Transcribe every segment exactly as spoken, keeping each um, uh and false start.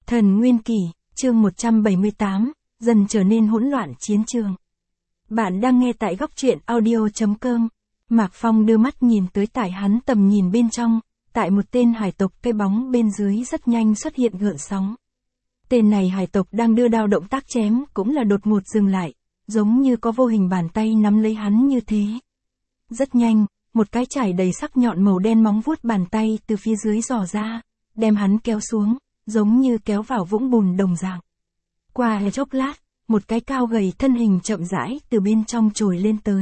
Thần Nguyên Kỷ, chương một trăm bảy mươi tám, dần trở nên hỗn loạn chiến trường. Bạn đang nghe tại góc truyện audio.com. Mạc Phong đưa mắt nhìn tới tại hắn tầm nhìn bên trong, tại một tên hải tộc cây bóng bên dưới rất nhanh xuất hiện gợn sóng. Tên này hải tộc đang đưa đao động tác chém cũng là đột ngột dừng lại, giống như có vô hình bàn tay nắm lấy hắn như thế. Rất nhanh, một cái chải đầy sắc nhọn màu đen móng vuốt bàn tay từ phía dưới dò ra, đem hắn kéo xuống, giống như kéo vào vũng bùn đồng dạng. Qua chốc lát, một cái cao gầy thân hình chậm rãi từ bên trong trồi lên tới.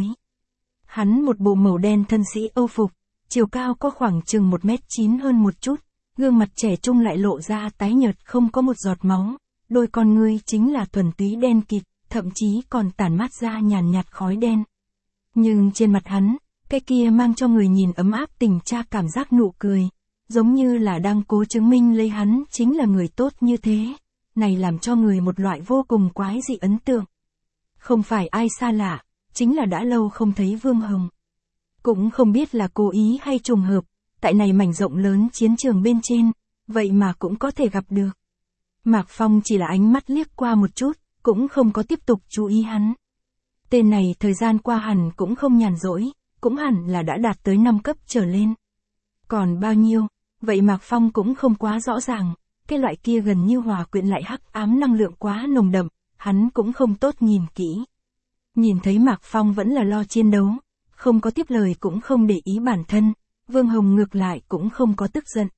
Hắn một bộ màu đen thân sĩ Âu phục, chiều cao có khoảng chừng một mét chín hơn một chút, gương mặt trẻ trung lại lộ ra tái nhợt không có một giọt máu, đôi con ngươi chính là thuần túy đen kịt, thậm chí còn tản mát ra nhàn nhạt khói đen. Nhưng trên mặt hắn, cái kia mang cho người nhìn ấm áp tình cha cảm giác nụ cười, giống như là đang cố chứng minh lấy hắn chính là người tốt như thế, này làm cho người một loại vô cùng quái dị ấn tượng. Không phải ai xa lạ, chính là đã lâu không thấy Vương Hồng. Cũng không biết là cố ý hay trùng hợp, tại này mảnh rộng lớn chiến trường bên trên, vậy mà cũng có thể gặp được. Mạc Phong chỉ là ánh mắt liếc qua một chút, cũng không có tiếp tục chú ý hắn. Tên này thời gian qua hẳn cũng không nhàn rỗi, cũng hẳn là đã đạt tới năm cấp trở lên. Còn bao nhiêu, vậy Mạc Phong cũng không quá rõ ràng, cái loại kia gần như hòa quyện lại hắc ám năng lượng quá nồng đậm, hắn cũng không tốt nhìn kỹ. Nhìn thấy Mạc Phong vẫn là lo chiến đấu, không có tiếp lời cũng không để ý bản thân, Vương Hồng ngược lại cũng không có tức giận.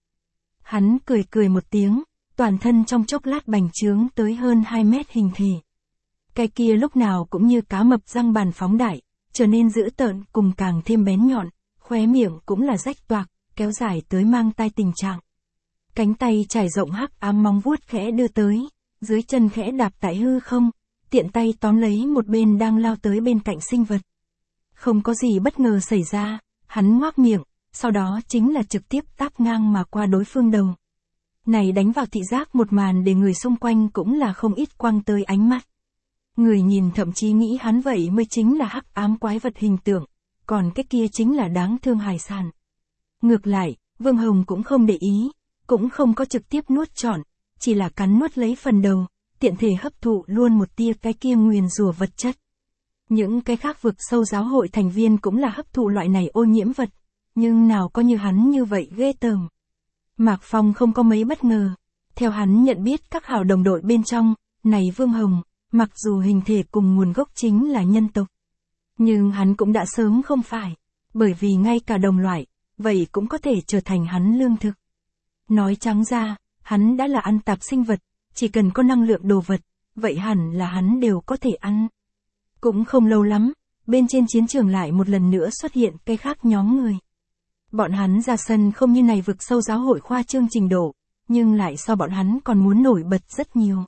Hắn cười cười một tiếng, toàn thân trong chốc lát bành trướng tới hơn hai mét hình thể. Cái kia lúc nào cũng như cá mập răng bàn phóng đại, trở nên dữ tợn cùng càng thêm bén nhọn, khóe miệng cũng là rách toạc, kéo dài tới mang tai tình trạng. Cánh tay trải rộng hắc ám móng vuốt khẽ đưa tới, dưới chân khẽ đạp tại hư không, tiện tay tóm lấy một bên đang lao tới bên cạnh sinh vật. Không có gì bất ngờ xảy ra, hắn ngoác miệng, sau đó chính là trực tiếp táp ngang mà qua đối phương đầu. Này đánh vào thị giác một màn để người xung quanh cũng là không ít quăng tới ánh mắt. Người nhìn thậm chí nghĩ hắn vậy mới chính là hắc ám quái vật hình tượng, còn cái kia chính là đáng thương hài sản. Ngược lại, Vương Hồng cũng không để ý, cũng không có trực tiếp nuốt trọn, chỉ là cắn nuốt lấy phần đầu, tiện thể hấp thụ luôn một tia cái kia nguyền rủa vật chất. Những cái khác vực sâu giáo hội thành viên cũng là hấp thụ loại này ô nhiễm vật, nhưng nào có như hắn như vậy ghê tởm. Mạc Phong không có mấy bất ngờ, theo hắn nhận biết các hảo đồng đội bên trong, này Vương Hồng, mặc dù hình thể cùng nguồn gốc chính là nhân tộc, nhưng hắn cũng đã sớm không phải, bởi vì ngay cả đồng loại, vậy cũng có thể trở thành hắn lương thực. Nói trắng ra, hắn đã là ăn tạp sinh vật, chỉ cần có năng lượng đồ vật, vậy hẳn là hắn đều có thể ăn. Cũng không lâu lắm, bên trên chiến trường lại một lần nữa xuất hiện cái khác nhóm người. Bọn hắn ra sân không như này vực sâu giáo hội khoa trương trình độ, nhưng lại so bọn hắn còn muốn nổi bật rất nhiều.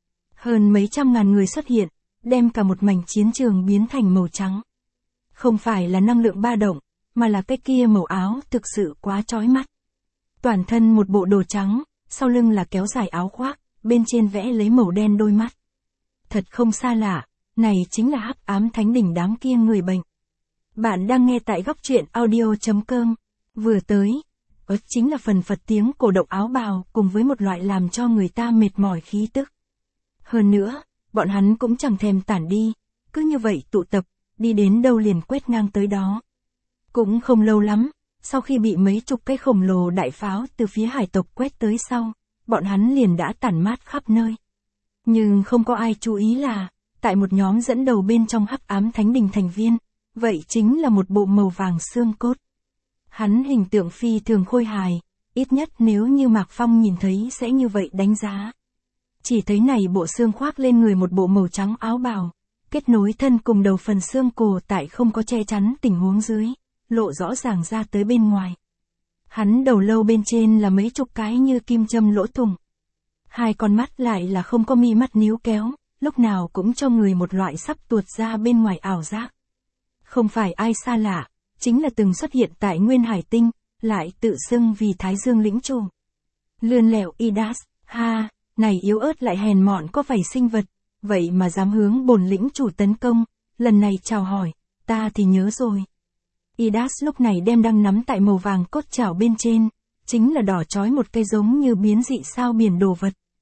Hơn mấy trăm ngàn người xuất hiện, đem cả một mảnh chiến trường biến thành màu trắng. Không phải là năng lượng ba động, mà là cái kia màu áo thực sự quá chói mắt. Toàn thân một bộ đồ trắng, sau lưng là kéo dài áo khoác, bên trên vẽ lấy màu đen đôi mắt. Thật không xa lạ, này chính là hắc ám thánh đỉnh đám kia người bệnh. Bạn đang nghe tại góc truyện audio.com. Vừa tới, đó chính là phần phật tiếng cổ động áo bào cùng với một loại làm cho người ta mệt mỏi khí tức. Hơn nữa, bọn hắn cũng chẳng thèm tản đi, cứ như vậy tụ tập, đi đến đâu liền quét ngang tới đó. Cũng không lâu lắm, sau khi bị mấy chục cái khổng lồ đại pháo từ phía hải tộc quét tới sau, bọn hắn liền đã tản mát khắp nơi. Nhưng không có ai chú ý là, tại một nhóm dẫn đầu bên trong hắc ám thánh đình thành viên, vậy chính là một bộ màu vàng xương cốt. Hắn hình tượng phi thường khôi hài, ít nhất nếu như Mạc Phong nhìn thấy sẽ như vậy đánh giá. Chỉ thấy này bộ xương khoác lên người một bộ màu trắng áo bào, kết nối thân cùng đầu phần xương cổ tại không có che chắn tình huống dưới, lộ rõ ràng ra tới bên ngoài. Hắn đầu lâu bên trên là mấy chục cái như kim châm lỗ thủng. Hai con mắt lại là không có mi mắt níu kéo, lúc nào cũng cho người một loại sắp tuột ra bên ngoài ảo giác. Không phải ai xa lạ, chính là từng xuất hiện tại Nguyên Hải Tinh, lại tự xưng vì Thái Dương lĩnh chủ. Lươn lẹo Idas, ha, này yếu ớt lại hèn mọn có vảy sinh vật, vậy mà dám hướng bổn lĩnh chủ tấn công, lần này chào hỏi, ta thì nhớ rồi. Idas lúc này đem đang nắm tại màu vàng cốt chảo bên trên, chính là đỏ chói một cây giống như biến dị sao biển đồ vật.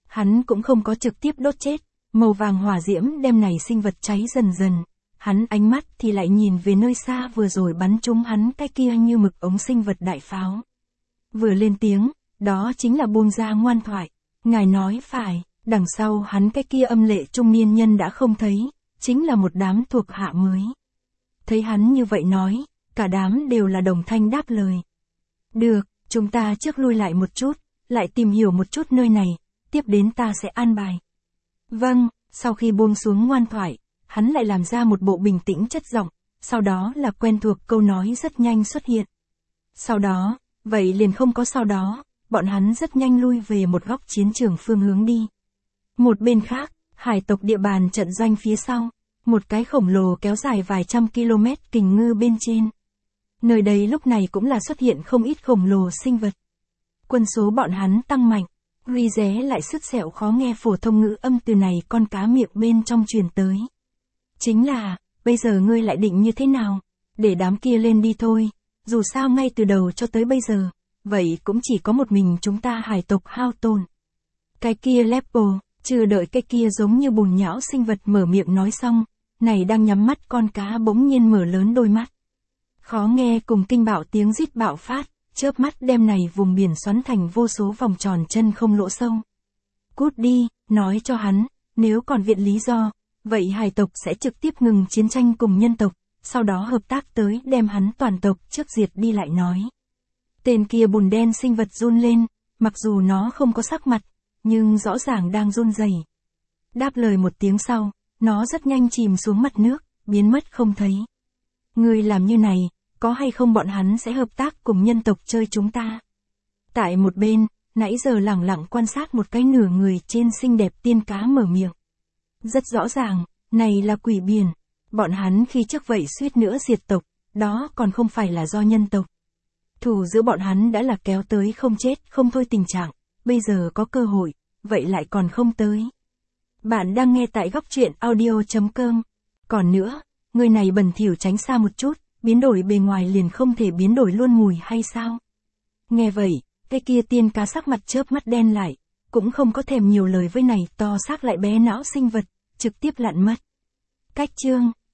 Hắn cũng không có trực tiếp đốt chết, màu vàng hỏa diễm đem này sinh vật cháy dần dần. Hắn ánh mắt thì lại nhìn về nơi xa vừa rồi bắn trúng hắn cái kia như mực ống sinh vật đại pháo. Vừa lên tiếng, đó chính là buông ra ngoan thoại. Ngài nói phải, đằng sau hắn cái kia âm lệ trung niên nhân đã không thấy, chính là một đám thuộc hạ mới. Thấy hắn như vậy nói, cả đám đều là đồng thanh đáp lời. Được, chúng ta trước lui lại một chút, lại tìm hiểu một chút nơi này, tiếp đến ta sẽ an bài. Vâng, sau khi buông xuống ngoan thoại, hắn lại làm ra một bộ bình tĩnh chất giọng, sau đó là quen thuộc câu nói rất nhanh xuất hiện. Sau đó, vậy liền không có sau đó, bọn hắn rất nhanh lui về một góc chiến trường phương hướng đi. Một bên khác, hải tộc địa bàn trận doanh phía sau, một cái khổng lồ kéo dài vài trăm km kình ngư bên trên. Nơi đây lúc này cũng là xuất hiện không ít khổng lồ sinh vật. Quân số bọn hắn tăng mạnh, Ri ré lại sứt sẹo khó nghe phổ thông ngữ âm từ này con cá miệng bên trong truyền tới. Chính là, bây giờ ngươi lại định như thế nào? Để đám kia lên đi thôi, dù sao ngay từ đầu cho tới bây giờ, vậy cũng chỉ có một mình chúng ta hải tộc hao tổn. Cái kia Lepo, chưa đợi cái kia giống như bùn nhão sinh vật mở miệng nói xong, này đang nhắm mắt con cá bỗng nhiên mở lớn đôi mắt. Khó nghe cùng kinh bạo tiếng rít bạo phát, chớp mắt đem này vùng biển xoắn thành vô số vòng tròn chân không lỗ sâu. Cút đi, nói cho hắn, nếu còn viện lý do, vậy hải tộc sẽ trực tiếp ngừng chiến tranh cùng nhân tộc, sau đó hợp tác tới đem hắn toàn tộc trước diệt đi lại nói. Tên kia bùn đen sinh vật run lên, mặc dù nó không có sắc mặt, nhưng rõ ràng đang run rẩy. Đáp lời một tiếng sau, nó rất nhanh chìm xuống mặt nước, biến mất không thấy. Người làm như này, có hay không bọn hắn sẽ hợp tác cùng nhân tộc chơi chúng ta. Tại một bên, nãy giờ lẳng lặng quan sát một cái nửa người trên xinh đẹp tiên cá mở miệng. Rất rõ ràng, này là quỷ biển. Bọn hắn khi trước vậy suýt nữa diệt tộc, đó còn không phải là do nhân tộc. Thù giữa bọn hắn đã là kéo tới không chết không thôi tình trạng, bây giờ có cơ hội, vậy lại còn không tới. Bạn đang nghe tại góc truyện audio chấm com. Còn nữa, người này bẩn thỉu tránh xa một chút, biến đổi bề ngoài liền không thể biến đổi luôn mùi hay sao? Nghe vậy, cái kia tiên cá sắc mặt chớp mắt đen lại, cũng không có thèm nhiều lời với này to xác lại bé não sinh vật, trực tiếp lặn mất. Cách chương